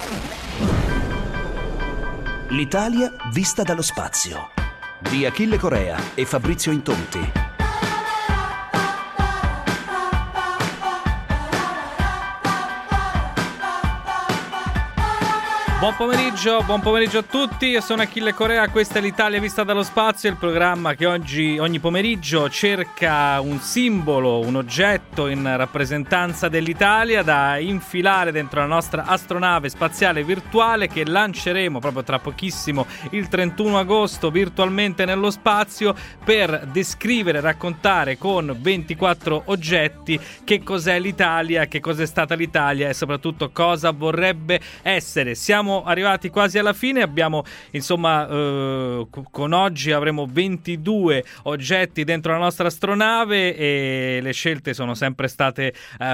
L'Italia vista dallo spazio di Achille Corea e Fabrizio Intonti. Buon pomeriggio a tutti, io sono Achille Corea, questa è l'Italia vista dallo spazio, il programma che ogni pomeriggio cerca un simbolo, un oggetto in rappresentanza dell'Italia da infilare dentro la nostra astronave spaziale virtuale che lanceremo proprio tra pochissimo, il 31 agosto, virtualmente nello spazio, per descrivere, raccontare con 24 oggetti che cos'è l'Italia, che cos'è stata l'Italia e soprattutto cosa vorrebbe essere. Siamo arrivati quasi alla fine, abbiamo con oggi avremo 22 oggetti dentro la nostra astronave e le scelte sono sempre state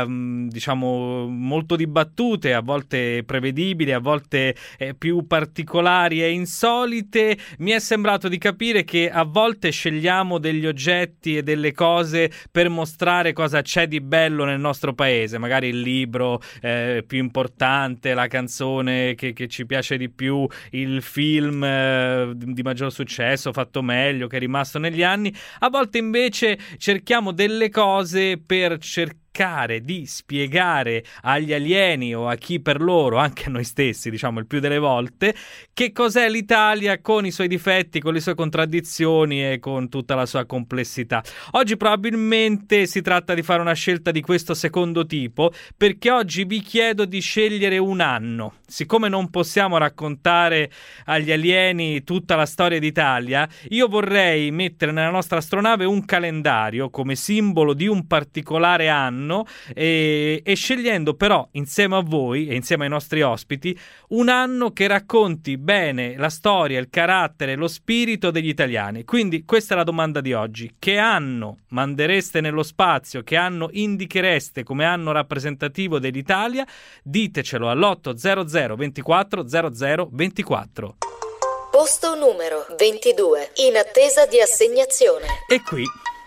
molto dibattute, a volte prevedibili, a volte più particolari e insolite. Mi è sembrato di capire che a volte scegliamo degli oggetti e delle cose per mostrare cosa c'è di bello nel nostro paese, magari il libro più importante, la canzone che ci piace di più, il film di maggior successo, fatto meglio, che è rimasto negli anni. A volte invece cerchiamo delle cose per cercare di spiegare agli alieni o a chi per loro, anche a noi stessi, diciamo il più delle volte, che cos'è l'Italia con i suoi difetti, con le sue contraddizioni e con tutta la sua complessità. Oggi probabilmente si tratta di fare una scelta di questo secondo tipo, perché oggi vi chiedo di scegliere un anno. Siccome non possiamo raccontare agli alieni tutta la storia d'Italia, io vorrei mettere nella nostra astronave un calendario come simbolo di un particolare anno e scegliendo però insieme a voi e insieme ai nostri ospiti un anno che racconti bene la storia, il carattere, lo spirito degli italiani. Quindi questa è la domanda di oggi: che anno mandereste nello spazio, che anno indichereste come anno rappresentativo dell'Italia? Ditecelo all'800 24 00 24. Posto numero 22, in attesa di assegnazione. E qui.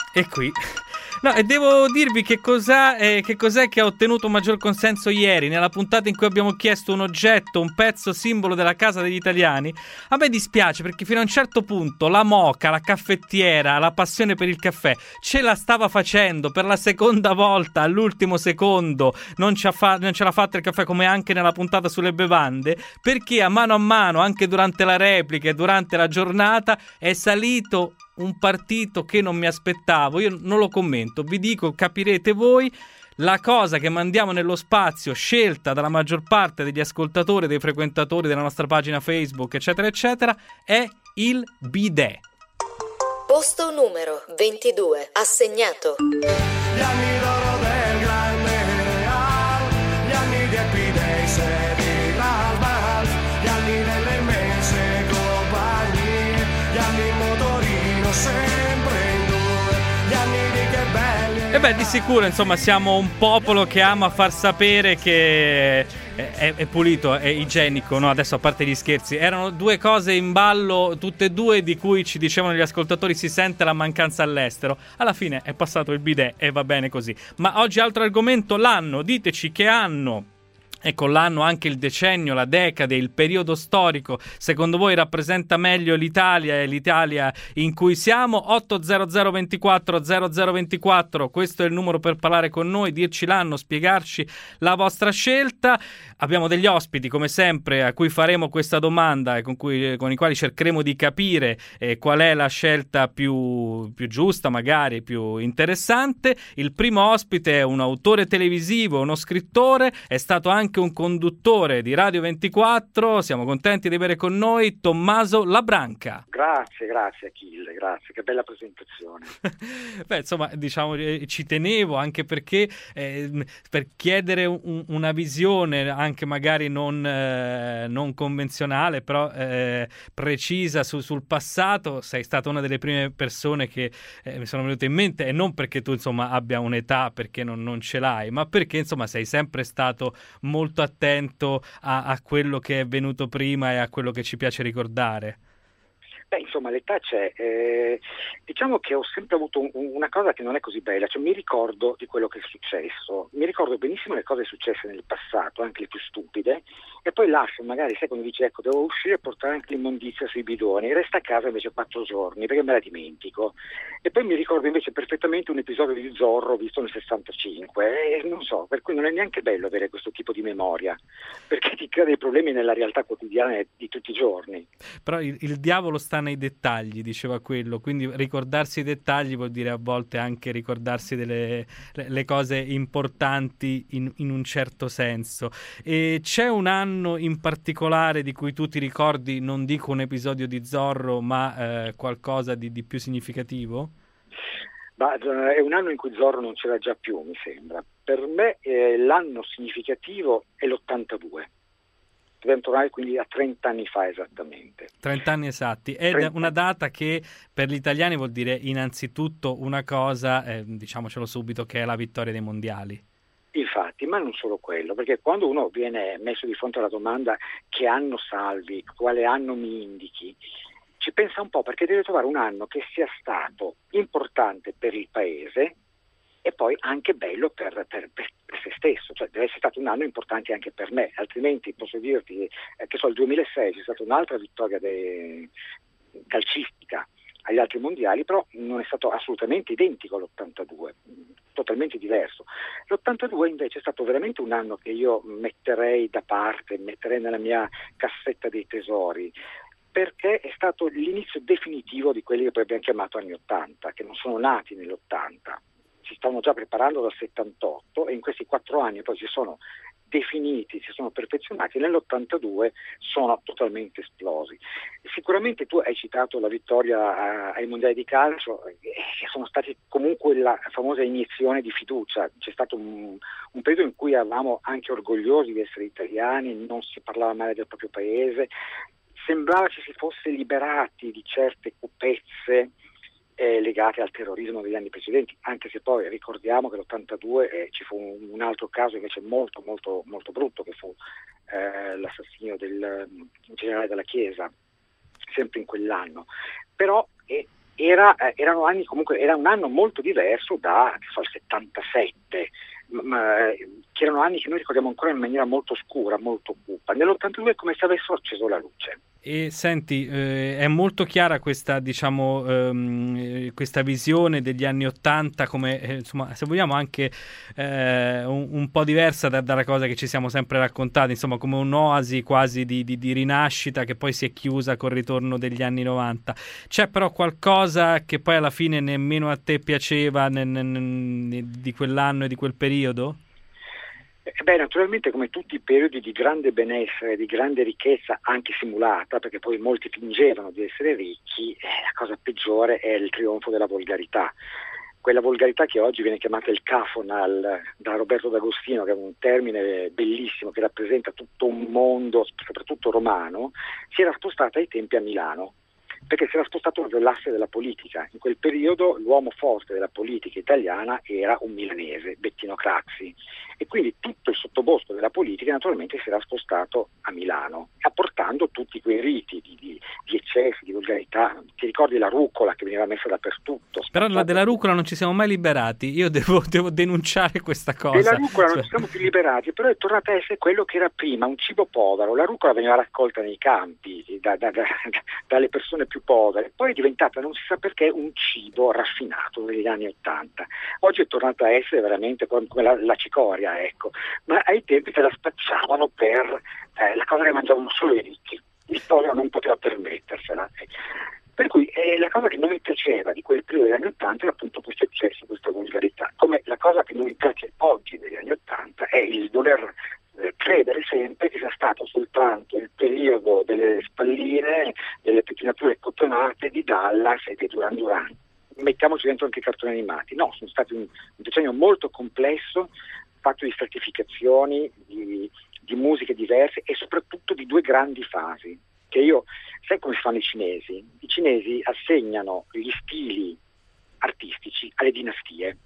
No, e devo dirvi che cos'è che ha ottenuto maggior consenso ieri, nella puntata in cui abbiamo chiesto un oggetto, un pezzo simbolo della casa degli italiani. A me dispiace perché fino a un certo punto la moka, la caffettiera, la passione per il caffè ce la stava facendo per la seconda volta all'ultimo secondo. Non ce l'ha fatta il caffè, come anche nella puntata sulle bevande, perché a mano, anche durante la replica e durante la giornata, è salito un partito che non mi aspettavo. Io non lo commento, vi dico, capirete voi. La cosa che mandiamo nello spazio, scelta dalla maggior parte degli ascoltatori, dei frequentatori della nostra pagina Facebook, eccetera eccetera, è il bidet. Posto numero 22, assegnato. Gli anni d'oro del grande Real, gli anni di Epidei, Sedi, Lalbal, gli anni delle immense compagnie, gli anni in motorino sempre in due, gli anni di che belli. E beh, di sicuro, insomma, siamo un popolo che ama far sapere che è pulito, è igienico, no? Adesso, a parte gli scherzi, erano due cose in ballo, tutte e due, di cui ci dicevano gli ascoltatori si sente la mancanza all'estero. Alla fine è passato il bidet e va bene così. Ma oggi altro argomento, l'anno. Diteci che anno, e con l'anno anche il decennio, la decade, il periodo storico, secondo voi rappresenta meglio l'Italia e l'Italia in cui siamo. 800 24 0024, questo è il numero per parlare con noi, dirci l'anno, spiegarci la vostra scelta. Abbiamo degli ospiti, come sempre, a cui faremo questa domanda e con i quali cercheremo di capire qual è la scelta più giusta, magari più interessante. Il primo ospite è un autore televisivo, uno scrittore, è stato anche un conduttore di Radio 24. Siamo contenti di avere con noi Tommaso Labranca. Grazie Achille, grazie, che bella presentazione. Beh, insomma, diciamo, ci tenevo anche perché per chiedere una visione anche magari non convenzionale, però precisa sul passato. Sei stata una delle prime persone che mi sono venute in mente, e non perché tu insomma abbia un'età, perché non ce l'hai, ma perché insomma sei sempre stato molto attento a quello che è venuto prima e a quello che ci piace ricordare. Beh, insomma, l'età c'è. Diciamo che ho sempre avuto una cosa che non è così bella, cioè mi ricordo di quello che è successo, mi ricordo benissimo le cose successe nel passato, anche le più stupide, e poi lascio, magari sai quando dici ecco devo uscire e portare anche l'immondizia sui bidoni, resta a casa invece 4 giorni perché me la dimentico, e poi mi ricordo invece perfettamente un episodio di Zorro visto nel 65 e non so, per cui non è neanche bello avere questo tipo di memoria, perché ti crea dei problemi nella realtà quotidiana di tutti i giorni. Però il diavolo sta nei dettagli, diceva quello, quindi ricordarsi i dettagli vuol dire a volte anche ricordarsi le cose importanti in un certo senso. E c'è un anno in particolare di cui tu ti ricordi, non dico un episodio di Zorro, ma qualcosa di più significativo? È un anno in cui Zorro non c'era già più, mi sembra. Per me l'anno significativo è l'82. Dobbiamo tornare quindi a 30 anni fa esattamente. 30 anni esatti, ed è una data che per gli italiani vuol dire innanzitutto una cosa, diciamocelo subito, che è la vittoria dei mondiali. Infatti, ma non solo quello, perché quando uno viene messo di fronte alla domanda che anno salvi, quale anno mi indichi, ci pensa un po' perché deve trovare un anno che sia stato importante per il paese e poi anche bello per se stesso, cioè deve essere stato un anno importante anche per me, altrimenti posso dirti che il 2006 c'è stata un'altra vittoria calcistica agli altri mondiali, però non è stato assolutamente identico all'82, totalmente diverso. L'82 invece è stato veramente un anno che io metterei da parte, metterei nella mia cassetta dei tesori, perché è stato l'inizio definitivo di quelli che poi abbiamo chiamato anni 80, che non sono nati nell'80, si stavano già preparando dal 78 e in questi 4 anni poi si sono definiti, si sono perfezionati, nell'82 sono totalmente esplosi. Sicuramente tu hai citato la vittoria ai mondiali di calcio, che sono stati comunque la famosa iniezione di fiducia. C'è stato un periodo in cui eravamo anche orgogliosi di essere italiani, non si parlava male del proprio paese, sembrava ci si fosse liberati di certe cupezze legate al terrorismo degli anni precedenti, anche se poi ricordiamo che l'82 ci fu un altro caso invece molto molto molto brutto, che fu l'assassinio del generale della Chiesa, sempre in quell'anno. Però erano anni, comunque era un anno molto diverso dal 77, che erano anni che noi ricordiamo ancora in maniera molto scura, molto cupa. Nell'82 è come se avessero acceso la luce. E senti, è molto chiara questa, diciamo, questa visione degli anni '80 come, insomma, se vogliamo anche un po' diversa dalla cosa che ci siamo sempre raccontati, insomma, come un'oasi quasi di rinascita che poi si è chiusa col ritorno degli anni '90. C'è però qualcosa che poi alla fine nemmeno a te piaceva di quell'anno e di quel periodo? Beh, naturalmente come tutti i periodi di grande benessere, di grande ricchezza, anche simulata, perché poi molti fingevano di essere ricchi, la cosa peggiore è il trionfo della volgarità. Quella volgarità che oggi viene chiamata il cafonal da Roberto D'Agostino, che è un termine bellissimo che rappresenta tutto un mondo, soprattutto romano, si era spostata ai tempi a Milano, perché si era spostato l'asse della politica. In quel periodo l'uomo forte della politica italiana era un milanese, Bettino Craxi, e quindi tutto il sottobosco della politica naturalmente si era spostato a Milano, apportando tutti quei riti di eccessi, di volgarità. Ti ricordi la rucola che veniva messa dappertutto? Però della rucola non ci siamo mai liberati, io devo denunciare questa cosa. Della rucola non ci siamo più liberati, però è tornata a essere quello che era prima, un cibo povero. La rucola veniva raccolta nei campi dalle persone più povere, poi è diventata, non si sa perché, un cibo raffinato negli anni '80. Oggi è tornata a essere veramente come la cicoria, ecco, ma ai tempi te la spacciavano per la cosa che mangiavano solo i ricchi. Il povero non poteva permettersela. Per cui la cosa che non mi piaceva di quel periodo degli anni '80 era appunto questo eccesso, questa volgarità. Come la cosa che non mi piace oggi degli anni '80 è il dover credere sempre che sia stato soltanto il periodo delle spalline, delle pettinature cotonate di Dallas e di Duran Duran. Mettiamoci dentro anche i cartoni animati. No, sono stati un decennio molto complesso, fatto di stratificazioni, di musiche diverse e soprattutto di due grandi fasi. Che io, sai come si fanno i cinesi? I cinesi assegnano gli stili artistici alle dinastie.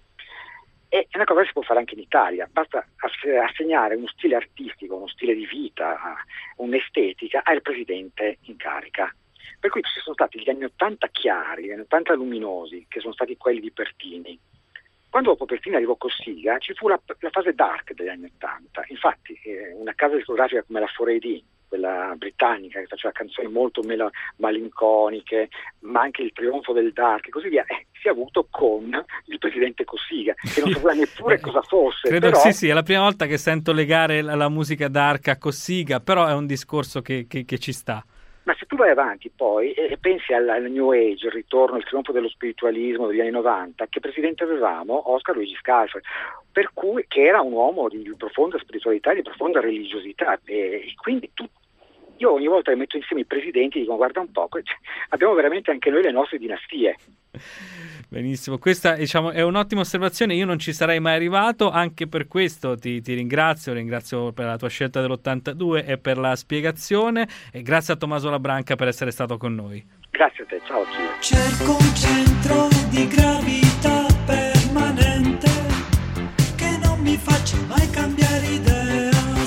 E è una cosa che si può fare anche in Italia, basta assegnare uno stile artistico, uno stile di vita, un'estetica al presidente in carica. Per cui ci sono stati gli anni '80 chiari, gli anni '80 luminosi, che sono stati quelli di Pertini, Quando dopo perfino arrivò Cossiga, ci fu la fase dark degli anni '80. Infatti una casa discografica come la 4AD, quella britannica, che faceva canzoni molto malinconiche, ma anche il trionfo del dark e così via, si è avuto con il presidente Cossiga, che non sapeva neppure cosa fosse. Credo però... sì, è la prima volta che sento legare la musica dark a Cossiga, però è un discorso che ci sta. Ma se tu vai avanti poi e pensi al New Age, il ritorno, il trionfo dello spiritualismo degli anni '90, che presidente avevamo? Oscar Luigi Scalfari, per cui, che era un uomo di profonda spiritualità e di profonda religiosità, e quindi io ogni volta che metto insieme i presidenti dico guarda un po', abbiamo veramente anche noi le nostre dinastie. Benissimo, questa è un'ottima osservazione, io non ci sarei mai arrivato, anche per questo ti ringrazio per la tua scelta dell'82 e per la spiegazione, e grazie a Tommaso Labranca per essere stato con noi. Grazie a te, ciao Gio. Cerco un centro di gravità permanente che non mi faccia mai cambiare idea.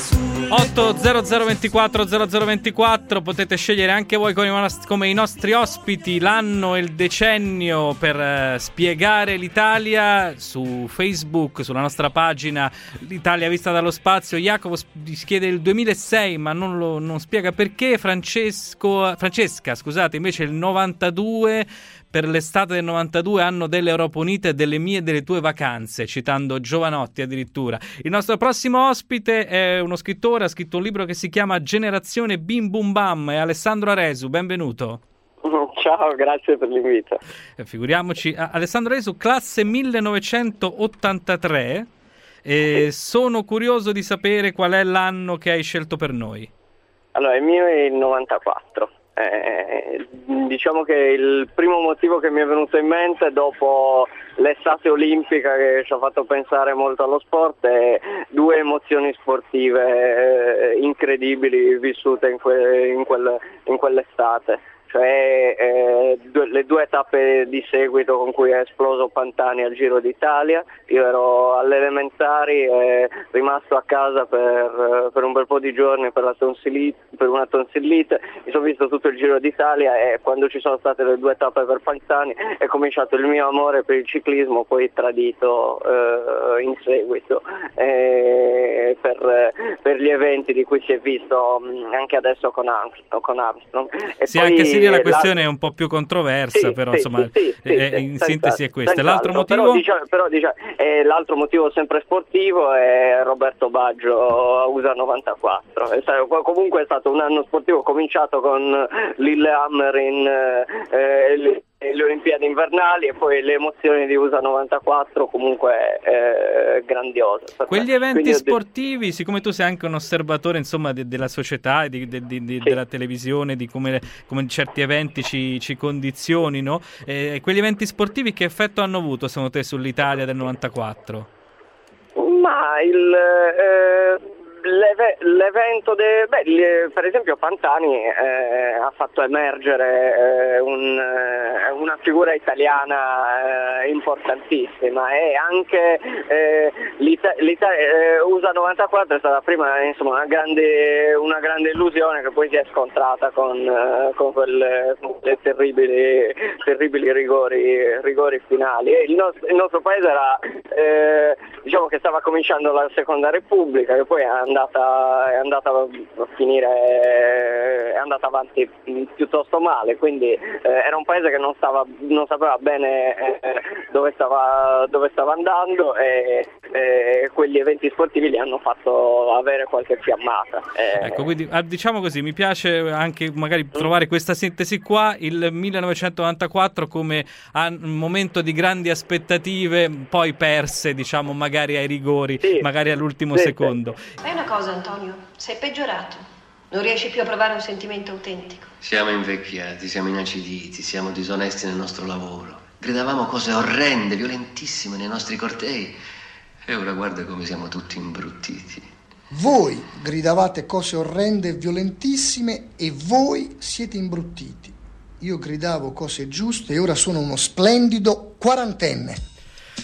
80024 potete scegliere anche voi come i nostri ospiti l'anno e il decennio per spiegare l'Italia su Facebook, sulla nostra pagina L'Italia vista dallo spazio. Jacopo chiede il 2006 ma non spiega perché. Francesca, scusate, invece il 92 per l'estate del 92, anno delle Europa Unite, delle mie e delle tue vacanze, citando Giovanotti addirittura. Il nostro prossimo ospite è uno scrittore, ha scritto un libro che si chiama Generazione Bim Bum Bam, è Alessandro Aresu, benvenuto. Ciao, grazie per l'invito. Figuriamoci, Alessandro Aresu, classe 1983, sono curioso di sapere qual è l'anno che hai scelto per noi. Allora, il mio è il 94. Diciamo che il primo motivo che mi è venuto in mente dopo l'estate olimpica, che ci ha fatto pensare molto allo sport, è due emozioni sportive incredibili vissute in quell'estate. Cioè le due tappe di seguito con cui è esploso Pantani al Giro d'Italia. Io ero alle elementari, rimasto a casa per un bel po' di giorni per una tonsillite, mi sono visto tutto il Giro d'Italia e quando ci sono state le due tappe per Pantani è cominciato il mio amore per il ciclismo, poi tradito in seguito per gli eventi di cui si è visto anche adesso con Armstrong. E sì, poi, anche se la questione è un po' più controversa, sì, però sì, insomma in sintesi è questa. L'altro motivo? Però l'altro motivo sempre sportivo è Roberto Baggio a USA 94. Comunque è stato un anno sportivo cominciato con Lillehammer le Olimpiadi invernali e poi le emozioni di USA 94 comunque grandiose. Quegli eventi sportivi, siccome tu sei anche un osservatore insomma della società, della televisione, di come certi eventi ci condizionino, quegli eventi sportivi che effetto hanno avuto secondo te sull'Italia del 94? Ma l'evento per esempio Pantani ha fatto emergere una figura italiana importantissima, e anche USA 94 è stata prima insomma una grande illusione che poi si è scontrata con quelle terribili rigori finali. E il nostro paese era diciamo che stava cominciando la Seconda Repubblica, che poi è andata a finire, è andata avanti piuttosto male, quindi era un paese che non sapeva bene dove stava andando, e quegli eventi sportivi li hanno fatto avere qualche fiammata. Ecco, quindi diciamo così, mi piace anche magari trovare questa sintesi qua, il 1994 come un momento di grandi aspettative, poi perse diciamo magari ai rigori, sì, magari all'ultimo secondo. Fai una cosa, Antonio, sei peggiorato, non riesci più a provare un sentimento autentico. Siamo invecchiati, siamo inaciditi, siamo disonesti nel nostro lavoro, gridavamo cose orrende, violentissime nei nostri cortei, e ora guarda come siamo tutti imbruttiti. Voi gridavate cose orrende e violentissime e voi siete imbruttiti. Io gridavo cose giuste e ora sono uno splendido quarantenne.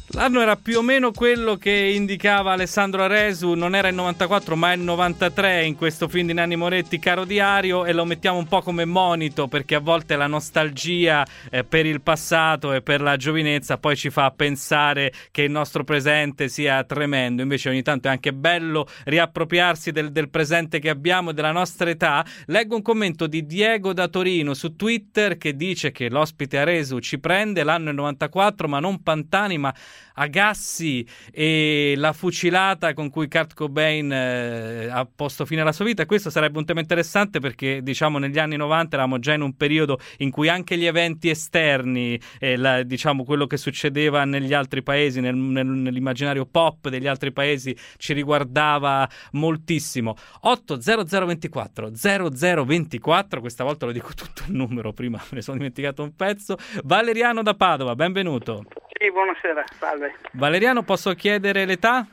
L'anno era più o meno quello che indicava Alessandro Aresu, non era il 94 ma il 93 in questo film di Nanni Moretti, Caro Diario, e lo mettiamo un po' come monito perché a volte la nostalgia per il passato e per la giovinezza poi ci fa pensare che il nostro presente sia tremendo, invece ogni tanto è anche bello riappropriarsi del presente che abbiamo e della nostra età. Leggo un commento di Diego da Torino su Twitter che dice che l'ospite Aresu ci prende, l'anno è 94 ma non Pantani ma Agassi e la fucilata con cui Kurt Cobain ha posto fine alla sua vita. Questo sarebbe un tema interessante perché diciamo negli anni 90 eravamo già in un periodo in cui anche gli eventi esterni diciamo quello che succedeva negli altri paesi nell'immaginario pop degli altri paesi ci riguardava moltissimo. 80024 0024, questa volta lo dico tutto il numero, prima me ne sono dimenticato un pezzo. Valeriano da Padova, benvenuto. Sì, buonasera, salve. Valeriano, posso chiedere l'età?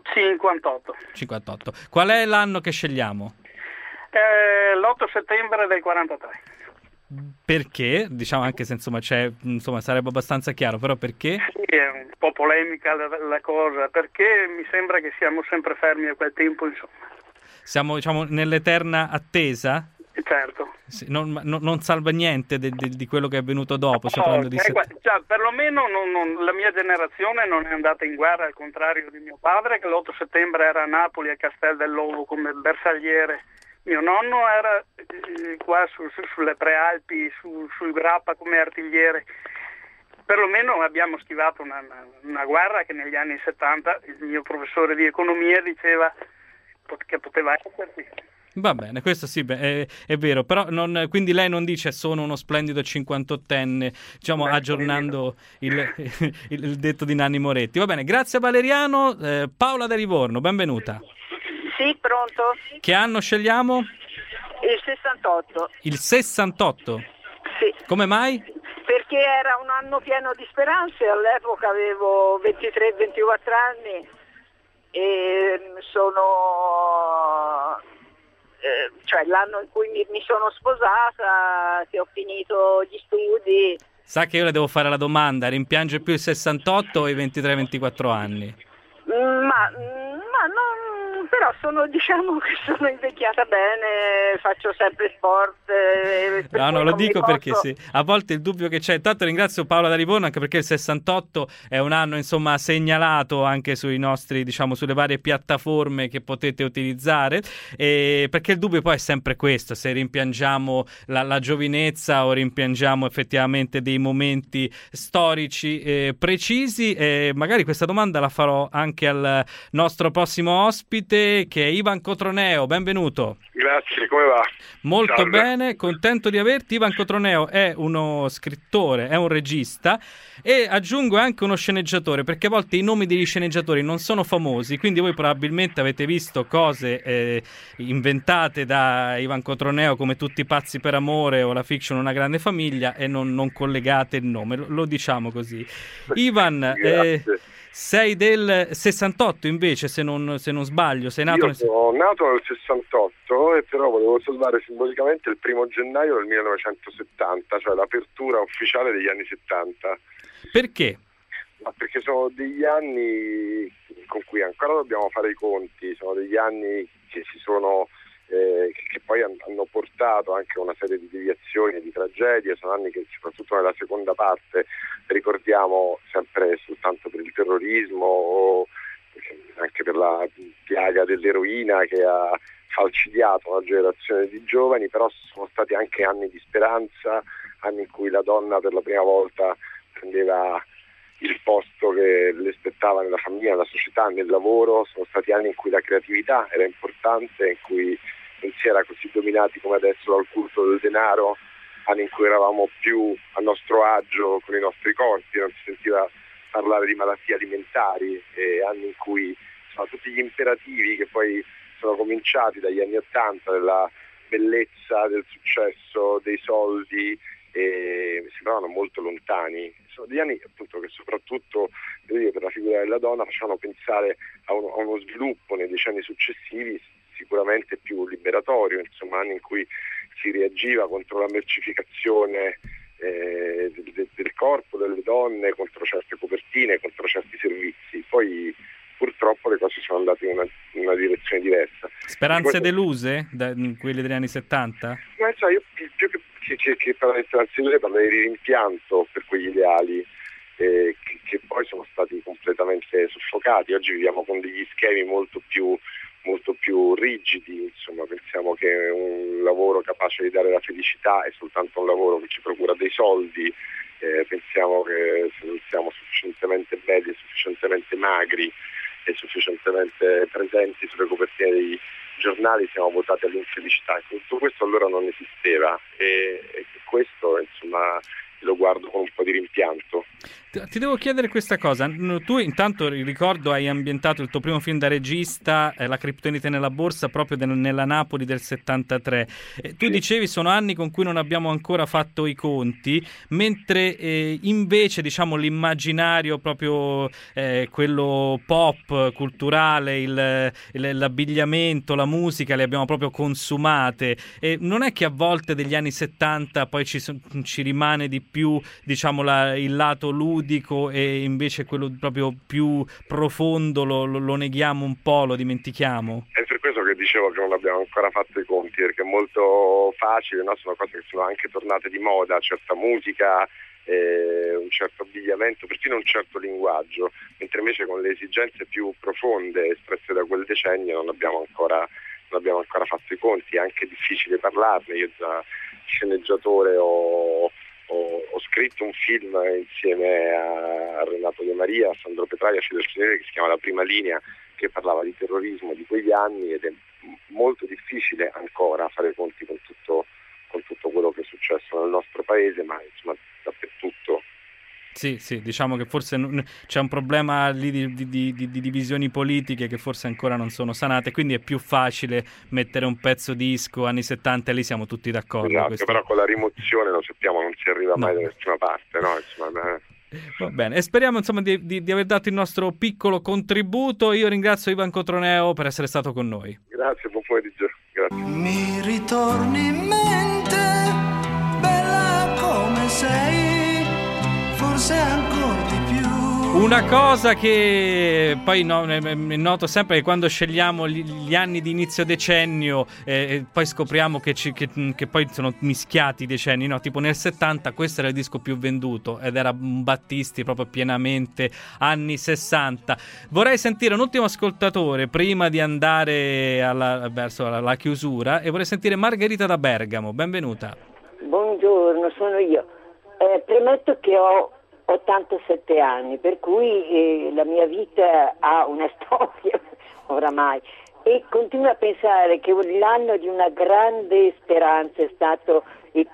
58. Qual è l'anno che scegliamo? L'8 settembre del 43. Perché? Diciamo anche se insomma sarebbe abbastanza chiaro, però perché? Sì, è un po' polemica la cosa, perché mi sembra che siamo sempre fermi a quel tempo, insomma. Siamo, diciamo, nell'eterna attesa? Certo. Sì, non salva niente di quello che è avvenuto dopo. Perlomeno la mia generazione non è andata in guerra, al contrario di mio padre, che l'8 settembre era a Napoli, a Castel dell'Ovo, come bersagliere. Mio nonno era qua sulle Prealpi, sul Grappa come artigliere. Perlomeno abbiamo schivato una guerra che negli anni 70 il mio professore di economia diceva che poteva esserci. Va bene, questo sì, è vero, però quindi lei non dice sono uno splendido 58enne, diciamo aggiornando il detto di Nanni Moretti. Va bene, grazie Valeriano. Paola da Livorno, benvenuta. Sì, pronto? Che anno scegliamo? Il 68. Il 68? Sì. Come mai? Perché era un anno pieno di speranze, all'epoca avevo 23-24 anni e cioè l'anno in cui mi sono sposata, che ho finito gli studi. Sa che io le devo fare la domanda, rimpiange più il 68 o i 23-24 anni? Ma non, però diciamo che sono invecchiata bene, faccio sempre sport. No, lo dico perché sì, a volte il dubbio che c'è. Intanto ringrazio Paola da Livorno anche perché il 68 è un anno insomma segnalato anche sui nostri, diciamo, sulle varie piattaforme che potete utilizzare, perché il dubbio poi è sempre questo, se rimpiangiamo la giovinezza o rimpiangiamo effettivamente dei momenti storici precisi. Magari questa domanda la farò anche al nostro prossimo ospite che è Ivan Cotroneo, benvenuto. Grazie, come va? Molto Salve. bene, contento di averti. Ivan Cotroneo è uno scrittore, è un regista e aggiungo anche uno sceneggiatore, perché a volte i nomi degli sceneggiatori non sono famosi, quindi voi probabilmente avete visto cose inventate da Ivan Cotroneo come Tutti i pazzi per amore o la fiction Una grande famiglia e non collegate il nome, lo diciamo così. Ivan, sei del 68 invece, se non sbaglio, sei nato Io sono nato nel 68 e però volevo salvare simbolicamente il 1° gennaio del 1970, cioè l'apertura ufficiale degli anni 70. Perché? Ma perché sono degli anni con cui ancora dobbiamo fare i conti, sono degli anni che che poi hanno portato anche una serie di deviazioni e di tragedie, sono anni che soprattutto nella seconda parte ricordiamo sempre soltanto per il terrorismo o anche per la piaga dell'eroina che ha falcidiato una generazione di giovani, però sono stati anche anni di speranza, anni in cui la donna per la prima volta prendeva il posto che le spettava nella famiglia, nella società, nel lavoro. Sono stati anni in cui la creatività era importante, in cui non si era così dominati come adesso dal culto del denaro, anni in cui eravamo più a nostro agio con i nostri corpi, non si sentiva parlare di malattie alimentari, e anni in cui tutti gli imperativi che poi sono cominciati dagli anni '80, della bellezza, del successo, dei soldi, mi sembravano molto lontani. Sono degli anni appunto che soprattutto per la figura della donna facevano pensare a uno sviluppo nei decenni successivi sicuramente più liberatorio, insomma anni in cui si reagiva contro la mercificazione del corpo delle donne, contro certe copertine, contro certi servizi. Poi purtroppo le cose sono andate in una direzione diversa. Speranze deluse da quelle degli anni 70? No, io più che parlare di speranze deluse parlerei di rimpianto per quegli ideali che poi sono stati completamente soffocati. Oggi viviamo con degli schemi molto più rigidi, insomma, pensiamo che un lavoro capace di dare la felicità è soltanto un lavoro che ci procura dei soldi, pensiamo che se non siamo sufficientemente belli, sufficientemente magri e sufficientemente presenti sulle copertine dei giornali siamo votati all'infelicità. Tutto questo allora non esisteva e questo, insomma, lo guardo con un po' di rimpianto. Ti devo chiedere questa cosa. Tu intanto, ricordo, hai ambientato il tuo primo film da regista, La criptonite nella borsa, proprio nella Napoli del 73. Tu dicevi sono anni con cui non abbiamo ancora fatto i conti, mentre invece, diciamo, l'immaginario proprio quello pop, culturale, l'abbigliamento, la musica le abbiamo proprio consumate. Non è che a volte degli anni 70 poi ci rimane di più, diciamo, il lato ludico e invece quello proprio più profondo lo neghiamo un po', lo dimentichiamo? È per questo che dicevo che non abbiamo ancora fatto i conti, perché è molto facile, no? Sono cose che sono anche tornate di moda, certa musica, un certo abbigliamento, persino un certo linguaggio, mentre invece con le esigenze più profonde espresse da quel decennio non abbiamo ancora fatto i conti. È anche difficile parlarne. Io da sceneggiatore ho scritto un film insieme a Renato De Maria, a Sandro Petraia, a Federico Cinese, che si chiama La prima linea, che parlava di terrorismo di quegli anni, ed è molto difficile ancora fare i conti con tutto quello che è successo nel nostro paese, ma insomma dappertutto. Sì, diciamo che forse c'è un problema lì di divisioni politiche che forse ancora non sono sanate, quindi è più facile mettere un pezzo disco anni 70 e lì siamo tutti d'accordo. Esatto, però con la rimozione lo sappiamo, non si arriva mai da nessuna parte, no? Insomma, Va bene, e speriamo insomma di aver dato il nostro piccolo contributo. Io ringrazio Ivan Cotroneo per essere stato con noi. Grazie, buon pomeriggio. Grazie. Mi ritorni in mente, bella come sei, forse ancora di più. Una cosa che poi noto sempre che quando scegliamo gli anni di inizio decennio poi scopriamo che poi sono mischiati i decenni, no? Tipo nel 70 questo era il disco più venduto ed era Battisti proprio pienamente anni 60. Vorrei sentire un ultimo ascoltatore prima di andare verso la chiusura, e vorrei sentire Margherita da Bergamo. Benvenuta. Buongiorno, sono io. Premetto che ho 87 anni, per cui la mia vita ha una storia oramai, e continuo a pensare che l'anno di una grande speranza è stato il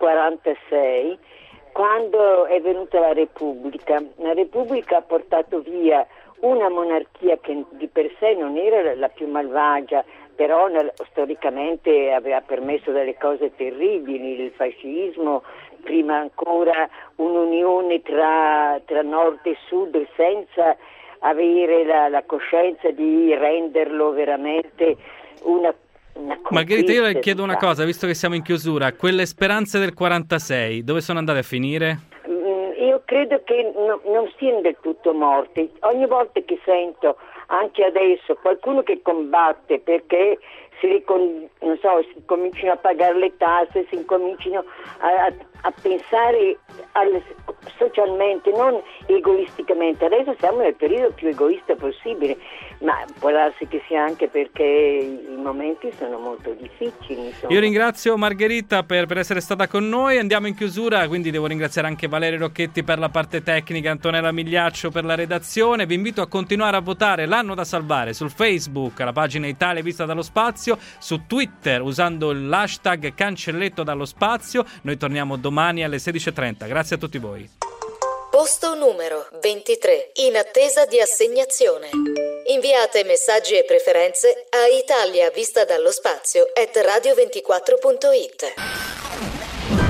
46, quando è venuta la Repubblica. La Repubblica ha portato via una monarchia che di per sé non era la più malvagia, però storicamente aveva permesso delle cose terribili, il fascismo, prima ancora un'unione tra nord e sud senza avere la coscienza di renderlo veramente una Margherita, io le chiedo una cosa, visto che siamo in chiusura, quelle speranze del 46 dove sono andate a finire? Io credo che non siano del tutto morte. Ogni volta che sento, anche adesso, qualcuno che combatte perché si cominciano a pagare le tasse, si cominciano a pensare socialmente, non egoisticamente. Adesso siamo nel periodo più egoista possibile, ma può darsi che sia anche perché i momenti sono molto difficili, insomma. Io ringrazio Margherita per essere stata con noi. Andiamo in chiusura, quindi devo ringraziare anche Valerio Rocchetti per la parte tecnica, Antonella Migliaccio per la redazione. Vi invito a continuare a votare l'anno da salvare su Facebook, la pagina Italia vista dallo spazio, su Twitter usando l'hashtag Cancelletto dallo spazio. Noi torniamo domani alle 16:30. Grazie a tutti voi. Posto numero 23, in attesa di assegnazione. Inviate messaggi e preferenze a italiavistadallospazio@radio24.it.